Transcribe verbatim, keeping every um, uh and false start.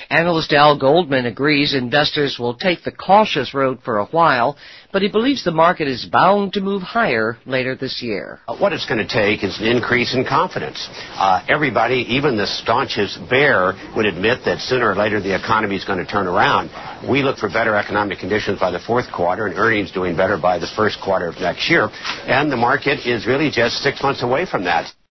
Analyst Al Goldman agrees investors will take the cautious road for a while, but he believes the market is bound to move higher later this year. What it's going to take is an increase in confidence. Uh, everybody, even the staunchest bear, would admit that sooner or later the economy is going to turn around. We look for better economic conditions by the fourth quarter and earnings doing better by the first quarter of next year. And the market is really just six months away from that.